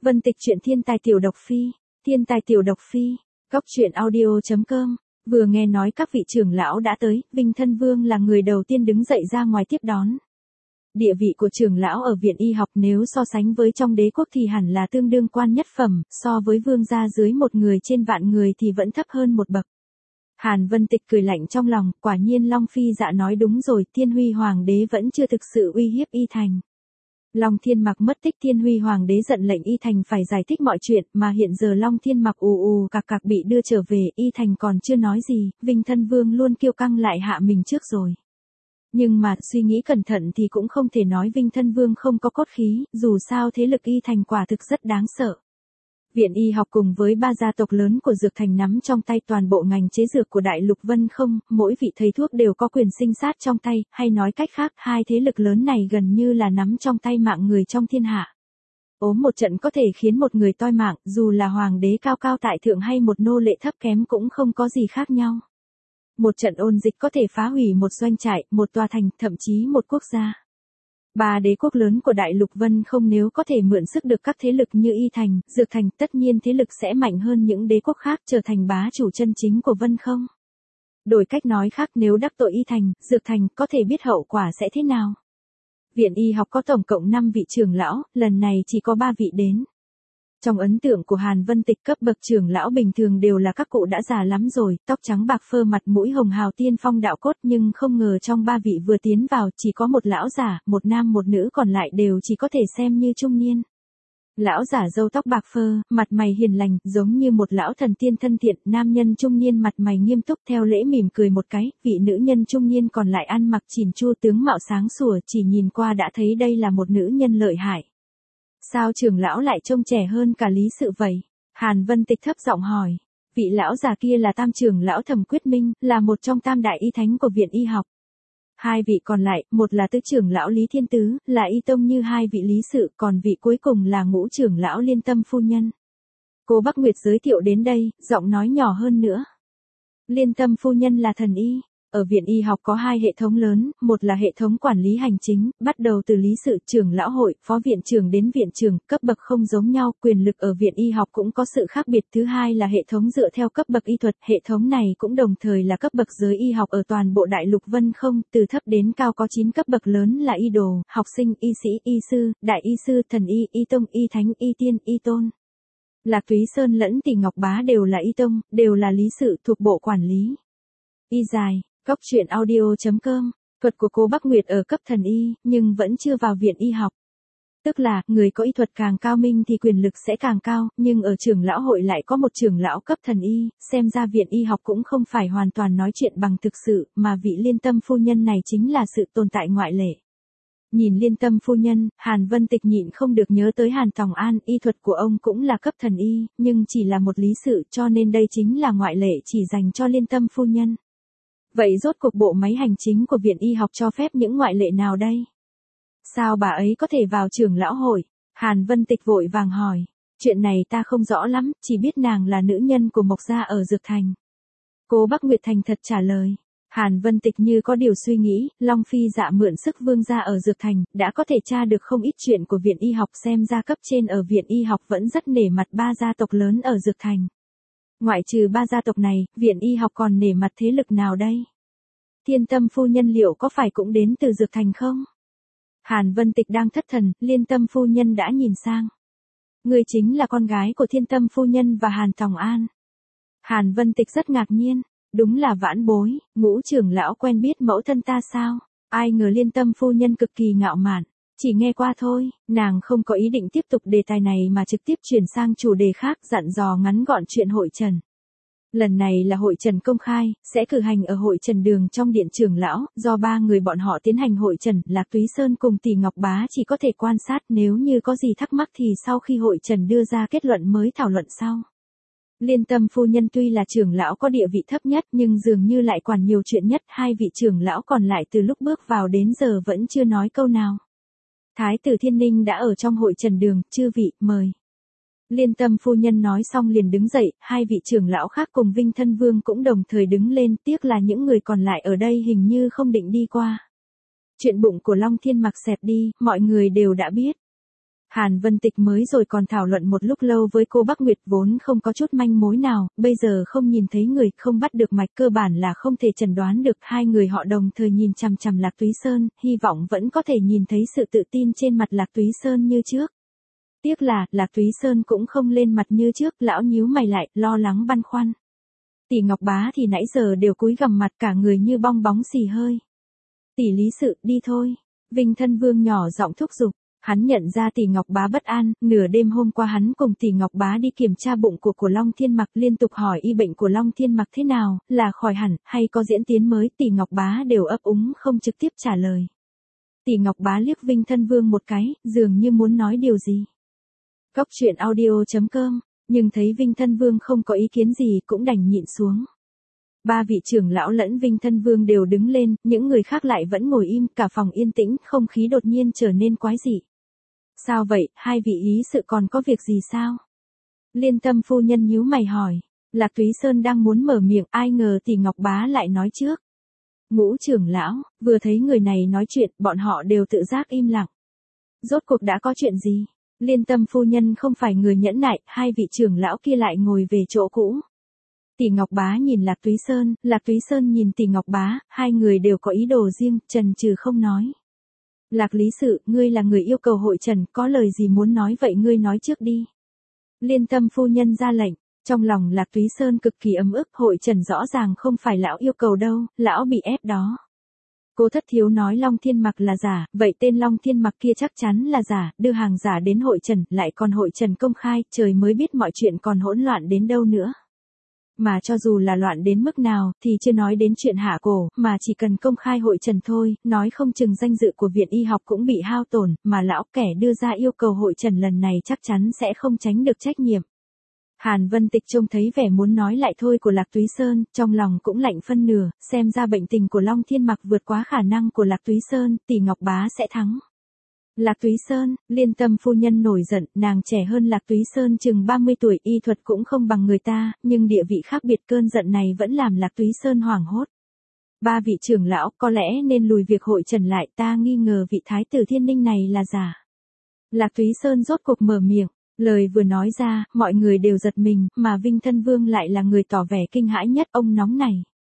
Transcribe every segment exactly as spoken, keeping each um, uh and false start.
Vân Tịch truyện thiên tài tiểu độc phi, thiên tài tiểu độc phi, góc truyện audio.com. Vừa nghe nói các vị trưởng lão đã tới, Vinh Thân Vương là người đầu tiên đứng dậy ra ngoài tiếp đón. Địa vị của trưởng lão ở viện y học nếu so sánh với trong đế quốc thì hẳn là tương đương quan nhất phẩm, so với vương gia dưới một người trên vạn người thì vẫn thấp hơn một bậc. Hàn Vân Tịch cười lạnh trong lòng, quả nhiên Long Phi Dạ nói đúng rồi, Thiên Huy Hoàng đế vẫn chưa thực sự uy hiếp Y Thành. Long Thiên Mặc mất tích, Thiên Huy Hoàng đế giận lệnh Y Thành phải giải thích mọi chuyện, mà hiện giờ Long Thiên Mặc ù ù cạc cạc bị đưa trở về, Y Thành còn chưa nói gì, Vinh Thân Vương luôn kiêu căng lại hạ mình trước rồi. Nhưng mà, suy nghĩ cẩn thận thì cũng không thể nói Vinh Thân Vương không có cốt khí, dù sao thế lực Y Thành quả thực rất đáng sợ. Viện y học cùng với ba gia tộc lớn của Dược Thành nắm trong tay toàn bộ ngành chế dược của Đại Lục Vân Không, mỗi vị thầy thuốc đều có quyền sinh sát trong tay, hay nói cách khác, hai thế lực lớn này gần như là nắm trong tay mạng người trong thiên hạ. Ốm một trận có thể khiến một người toi mạng, dù là hoàng đế cao cao tại thượng hay một nô lệ thấp kém cũng không có gì khác nhau. Một trận ôn dịch có thể phá hủy một doanh trại, một tòa thành, thậm chí một quốc gia. Ba đế quốc lớn của Đại Lục Vân Không nếu có thể mượn sức được các thế lực như Y Thành, Dược Thành, tất nhiên thế lực sẽ mạnh hơn những đế quốc khác, trở thành bá chủ chân chính của Vân Không. Đổi cách nói khác, nếu đắc tội Y Thành, Dược Thành, có thể biết hậu quả sẽ thế nào. Viện y học có tổng cộng năm vị trưởng lão, lần này chỉ có ba vị đến. Trong ấn tượng của Hàn Vân Tịch, cấp bậc trưởng lão bình thường đều là các cụ đã già lắm rồi, tóc trắng bạc phơ, mặt mũi hồng hào, tiên phong đạo cốt, nhưng không ngờ trong ba vị vừa tiến vào chỉ có một lão giả, một nam một nữ, còn lại đều chỉ có thể xem như trung niên. Lão giả râu tóc bạc phơ, mặt mày hiền lành, giống như một lão thần tiên thân thiện, nam nhân trung niên mặt mày nghiêm túc theo lễ mỉm cười một cái, vị nữ nhân trung niên còn lại ăn mặc chỉn chu, tướng mạo sáng sủa, chỉ nhìn qua đã thấy đây là một nữ nhân lợi hại. Sao trưởng lão lại trông trẻ hơn cả Lý Sự vậy? Hàn Vân Tịch thấp giọng hỏi. Vị lão già kia là tam trưởng lão Thẩm Quyết Minh, là một trong tam đại y thánh của viện y học. Hai vị còn lại, một là tứ trưởng lão Lý Thiên Tứ, là y tông như hai vị Lý Sự, còn vị cuối cùng là ngũ trưởng lão Liên Tâm phu nhân. Cô Bắc Nguyệt giới thiệu đến đây, giọng nói nhỏ hơn nữa. Liên Tâm phu nhân là thần y. Ở viện y học có hai hệ thống lớn, một là hệ thống quản lý hành chính, bắt đầu từ lý sự, trưởng lão hội, phó viện trưởng đến viện trưởng, cấp bậc không giống nhau, quyền lực ở viện y học cũng có sự khác biệt. Thứ hai là hệ thống dựa theo cấp bậc y thuật, hệ thống này cũng đồng thời là cấp bậc giới y học ở toàn bộ Đại Lục Vân Không, từ thấp đến cao có chín cấp bậc lớn là y đồ, học sinh, y sĩ, y sư, đại y sư, thần y, y tông, y thánh, y tiên, y tôn. Lạc Túy Sơn lẫn Tỷ Ngọc Bá đều là y tông, đều là lý sự thuộc bộ quản lý. Y dài. Góc truyện audio.com, thuật của cô Bắc Nguyệt ở cấp thần y, nhưng vẫn chưa vào viện y học. Tức là, người có y thuật càng cao minh thì quyền lực sẽ càng cao, nhưng ở trưởng lão hội lại có một trưởng lão cấp thần y, xem ra viện y học cũng không phải hoàn toàn nói chuyện bằng thực sự, mà vị Liên Tâm phu nhân này chính là sự tồn tại ngoại lệ. Nhìn Liên Tâm phu nhân, Hàn Vân Tịch nhịn không được nhớ tới Hàn Tòng An, y thuật của ông cũng là cấp thần y, nhưng chỉ là một lý sự, cho nên đây chính là ngoại lệ chỉ dành cho Liên Tâm phu nhân. Vậy rốt cuộc bộ máy hành chính của viện y học cho phép những ngoại lệ nào đây? Sao bà ấy có thể vào trưởng lão hội? Hàn Vân Tịch vội vàng hỏi. Chuyện này ta không rõ lắm, chỉ biết nàng là nữ nhân của Mộc gia ở Dược Thành. Cô Bắc Nguyệt thành thật trả lời. Hàn Vân Tịch như có điều suy nghĩ, Long Phi Dạ mượn sức vương gia ở Dược Thành, đã có thể tra được không ít chuyện của viện y học, xem ra cấp trên ở viện y học vẫn rất nể mặt ba gia tộc lớn ở Dược Thành. Ngoại trừ ba gia tộc này, viện y học còn nể mặt thế lực nào đây? Thiên Tâm phu nhân liệu có phải cũng đến từ Dược Thành không? Hàn Vân Tịch đang thất thần, Liên Tâm phu nhân đã nhìn sang. Người chính là con gái của Thiên Tâm phu nhân và Hàn Tòng An. Hàn Vân Tịch rất ngạc nhiên, đúng là vãn bối, ngũ trưởng lão quen biết mẫu thân ta sao? Ai ngờ Liên Tâm phu nhân cực kỳ ngạo mạn. Chỉ nghe qua thôi, nàng không có ý định tiếp tục đề tài này mà trực tiếp chuyển sang chủ đề khác, dặn dò ngắn gọn chuyện hội trần. Lần này là hội trần công khai, sẽ cử hành ở hội trần đường trong điện trưởng lão, do ba người bọn họ tiến hành hội trần, Lạc Túy Sơn cùng Tỷ Ngọc Bá chỉ có thể quan sát, nếu như có gì thắc mắc thì sau khi hội trần đưa ra kết luận mới thảo luận sau. Liên Tâm phu nhân tuy là trưởng lão có địa vị thấp nhất nhưng dường như lại quản nhiều chuyện nhất, hai vị trưởng lão còn lại từ lúc bước vào đến giờ vẫn chưa nói câu nào. Thái tử Thiên Ninh đã ở trong hội trần đường, chư vị, mời. Liên Tâm phu nhân nói xong liền đứng dậy, hai vị trưởng lão khác cùng Vinh Thân Vương cũng đồng thời đứng lên, tiếc là những người còn lại ở đây hình như không định đi qua. Chuyện bụng của Long Thiên Mặc xẹp đi, mọi người đều đã biết. Hàn Vân Tịch mới rồi còn thảo luận một lúc lâu với cô Bắc Nguyệt vốn không có chút manh mối nào, bây giờ không nhìn thấy người, không bắt được mạch, cơ bản là không thể chẩn đoán được. Hai người họ đồng thời nhìn chằm chằm Lạc Túy Sơn, hy vọng vẫn có thể nhìn thấy sự tự tin trên mặt Lạc Túy Sơn như trước. Tiếc là, Lạc Túy Sơn cũng không lên mặt như trước, lão nhíu mày lại, lo lắng băn khoăn. Tỷ Ngọc Bá thì nãy giờ đều cúi gằm mặt, cả người như bong bóng xì hơi. Tỷ Lý Sự, đi thôi. Vinh Thân Vương nhỏ giọng thúc giục. Hắn nhận ra tỷ Ngọc Bá bất an, nửa đêm hôm qua hắn cùng tỷ Ngọc Bá đi kiểm tra bụng của của Long Thiên Mặc, liên tục hỏi y bệnh của Long Thiên Mặc thế nào, là khỏi hẳn, hay có diễn tiến mới, tỷ Ngọc Bá đều ấp úng không trực tiếp trả lời. Tỷ Ngọc Bá liếc Vinh Thân Vương một cái, dường như muốn nói điều gì. Góc truyện audio chấm com, nhưng thấy Vinh Thân Vương không có ý kiến gì cũng đành nhịn xuống. Ba vị trưởng lão lẫn Vinh Thân Vương đều đứng lên, những người khác lại vẫn ngồi im, cả phòng yên tĩnh, không khí đột nhiên trở nên quái dị. Sao vậy, hai vị lý sự còn có việc gì sao? Liên Tâm phu nhân nhíu mày hỏi. Lạc Túy Sơn đang muốn mở miệng, ai ngờ tỷ Ngọc Bá lại nói trước. Ngũ trưởng lão, vừa thấy người này nói chuyện, bọn họ đều tự giác im lặng. Rốt cuộc đã có chuyện gì? Liên Tâm phu nhân không phải người nhẫn nại, hai vị trưởng lão kia lại ngồi về chỗ cũ. Tỷ Ngọc Bá nhìn Lạc Túy Sơn, Lạc Túy Sơn nhìn tỷ Ngọc Bá, hai người đều có ý đồ riêng, chần chừ không nói. Lạc Lý Sự, ngươi là người yêu cầu hội trần, có lời gì muốn nói vậy ngươi nói trước đi. Liên Tâm phu nhân ra lệnh, trong lòng Lạc Túy Sơn cực kỳ ấm ức, hội trần rõ ràng không phải lão yêu cầu đâu, lão bị ép đó. Cô Thất Thiếu nói Long Thiên Mặc là giả, vậy tên Long Thiên Mặc kia chắc chắn là giả, đưa hàng giả đến hội trần, lại còn hội trần công khai, trời mới biết mọi chuyện còn hỗn loạn đến đâu nữa. Mà cho dù là loạn đến mức nào, thì chưa nói đến chuyện hạ cổ, mà chỉ cần công khai hội trần thôi, nói không chừng danh dự của viện y học cũng bị hao tổn, mà lão kẻ đưa ra yêu cầu hội trần lần này chắc chắn sẽ không tránh được trách nhiệm. Hàn Vân Tịch trông thấy vẻ muốn nói lại thôi của Lạc Túy Sơn, trong lòng cũng lạnh phân nửa, xem ra bệnh tình của Long Thiên Mặc vượt quá khả năng của Lạc Túy Sơn, tỷ Ngọc Bá sẽ thắng. Lạc Túy Sơn, Liên Tâm phu nhân nổi giận, nàng trẻ hơn Lạc Túy Sơn chừng ba mươi tuổi, y thuật cũng không bằng người ta, nhưng địa vị khác biệt, cơn giận này vẫn làm Lạc Túy Sơn hoảng hốt. Ba vị trưởng lão, có lẽ nên lùi việc hội trần lại, ta nghi ngờ vị thái tử Thiên Ninh này là giả. Lạc Túy Sơn rốt cuộc mở miệng, lời vừa nói ra, mọi người đều giật mình, mà Vinh Thân Vương lại là người tỏ vẻ kinh hãi nhất, ông nóng này.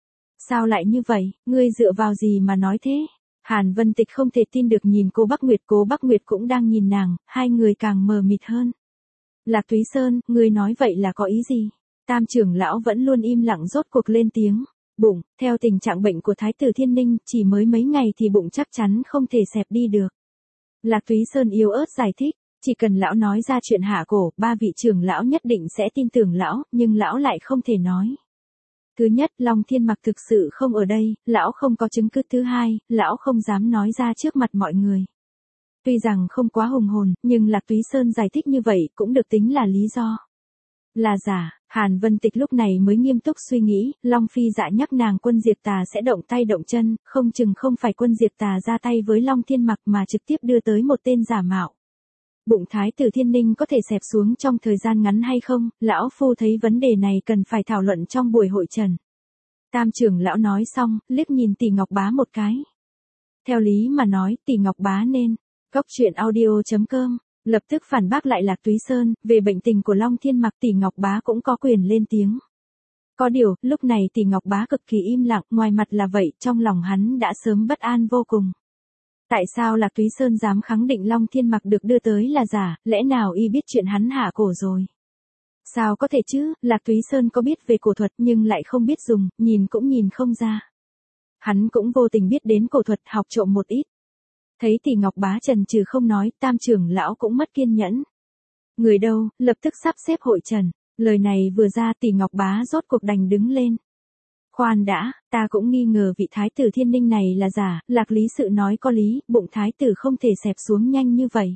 Sao lại như vậy, ngươi dựa vào gì mà nói thế? Hàn Vân Tịch không thể tin được nhìn cô Bắc Nguyệt, cô Bắc Nguyệt cũng đang nhìn nàng, hai người càng mờ mịt hơn. Lạc Túy Sơn, ngươi nói vậy là có ý gì? Tam trưởng lão vẫn luôn im lặng rốt cuộc lên tiếng. Bụng, theo tình trạng bệnh của Thái tử Thiên Ninh, chỉ mới mấy ngày thì bụng chắc chắn không thể xẹp đi được. Lạc Túy Sơn yếu ớt giải thích, chỉ cần lão nói ra chuyện hạ cổ, ba vị trưởng lão nhất định sẽ tin tưởng lão, nhưng lão lại không thể nói. Thứ nhất, Long Thiên Mặc thực sự không ở đây, lão không có chứng cứ. Thứ hai, lão không dám nói ra trước mặt mọi người. Tuy rằng không quá hùng hồn, nhưng Lạc Túy Sơn giải thích như vậy cũng được tính là lý do. Là giả, Hàn Vân Tịch lúc này mới nghiêm túc suy nghĩ, Long Phi dạ nhắc nàng Quân Diệt Tà sẽ động tay động chân, không chừng không phải Quân Diệt Tà ra tay với Long Thiên Mặc mà trực tiếp đưa tới một tên giả mạo. Bụng Thái tử Thiên Ninh có thể xẹp xuống trong thời gian ngắn hay không, lão phu thấy vấn đề này cần phải thảo luận trong buổi hội trần. Tam trưởng lão nói xong, liếc nhìn tỷ Ngọc Bá một cái. Theo lý mà nói, tỷ Ngọc Bá nên, góc truyện audio chấm com, lập tức phản bác lại Lạc Túy Sơn, về bệnh tình của Long Thiên Mặc tỷ Ngọc Bá cũng có quyền lên tiếng. Có điều, lúc này tỷ Ngọc Bá cực kỳ im lặng, ngoài mặt là vậy, trong lòng hắn đã sớm bất an vô cùng. Tại sao Lạc Túy Sơn dám khẳng định Long Thiên Mặc được đưa tới là giả, lẽ nào y biết chuyện hắn hạ cổ rồi? Sao có thể chứ, Lạc Túy Sơn có biết về cổ thuật nhưng lại không biết dùng, nhìn cũng nhìn không ra. Hắn cũng vô tình biết đến cổ thuật, học trộm một ít. Thấy tỷ Ngọc Bá trần trừ không nói, tam trưởng lão cũng mất kiên nhẫn. Người đâu, lập tức sắp xếp hội trần. Lời này vừa ra tỷ Ngọc Bá rốt cuộc đành đứng lên. Khoan đã, ta cũng nghi ngờ vị Thái tử Thiên Ninh này là giả, Lạc Lý Sự nói có lý, bụng Thái tử không thể xẹp xuống nhanh như vậy.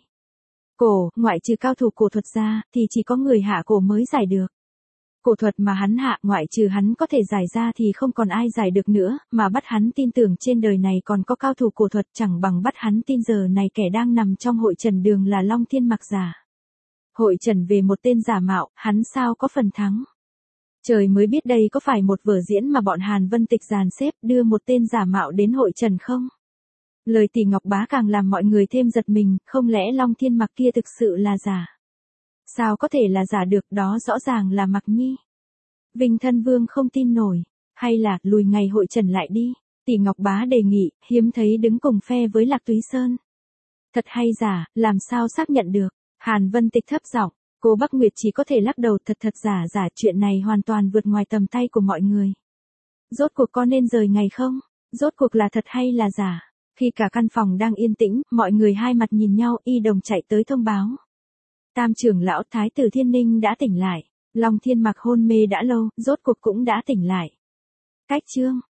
Cổ, ngoại trừ cao thủ cổ thuật ra, thì chỉ có người hạ cổ mới giải được. Cổ thuật mà hắn hạ, ngoại trừ hắn có thể giải ra thì không còn ai giải được nữa, mà bắt hắn tin tưởng trên đời này còn có cao thủ cổ thuật, chẳng bằng bắt hắn tin giờ này kẻ đang nằm trong hội trần đường là Long Thiên Mặc giả. Hội trần về một tên giả mạo, hắn sao có phần thắng. Trời mới biết đây có phải một vở diễn mà bọn Hàn Vân Tịch dàn xếp đưa một tên giả mạo đến hội trần không? Lời tỷ Ngọc Bá càng làm mọi người thêm giật mình, không lẽ Long Thiên Mặc kia thực sự là giả? Sao có thể là giả được, đó rõ ràng là Mặc Nhi. Vinh Thân Vương không tin nổi, hay là lùi ngày hội trần lại đi, tỷ Ngọc Bá đề nghị, hiếm thấy đứng cùng phe với Lạc Túy Sơn. Thật hay giả, làm sao xác nhận được? Hàn Vân Tịch thấp giọng, cô Bắc Nguyệt chỉ có thể lắc đầu, thật thật giả giả, chuyện này hoàn toàn vượt ngoài tầm tay của mọi người. Rốt cuộc có nên rời ngày không? Rốt cuộc là thật hay là giả? Khi cả căn phòng đang yên tĩnh, mọi người hai mặt nhìn nhau, Y Đồng chạy tới thông báo. Tam trưởng lão Thái tử Thiên Ninh đã tỉnh lại. Long Thiên Mặc hôn mê đã lâu, rốt cuộc cũng đã tỉnh lại. Cách chương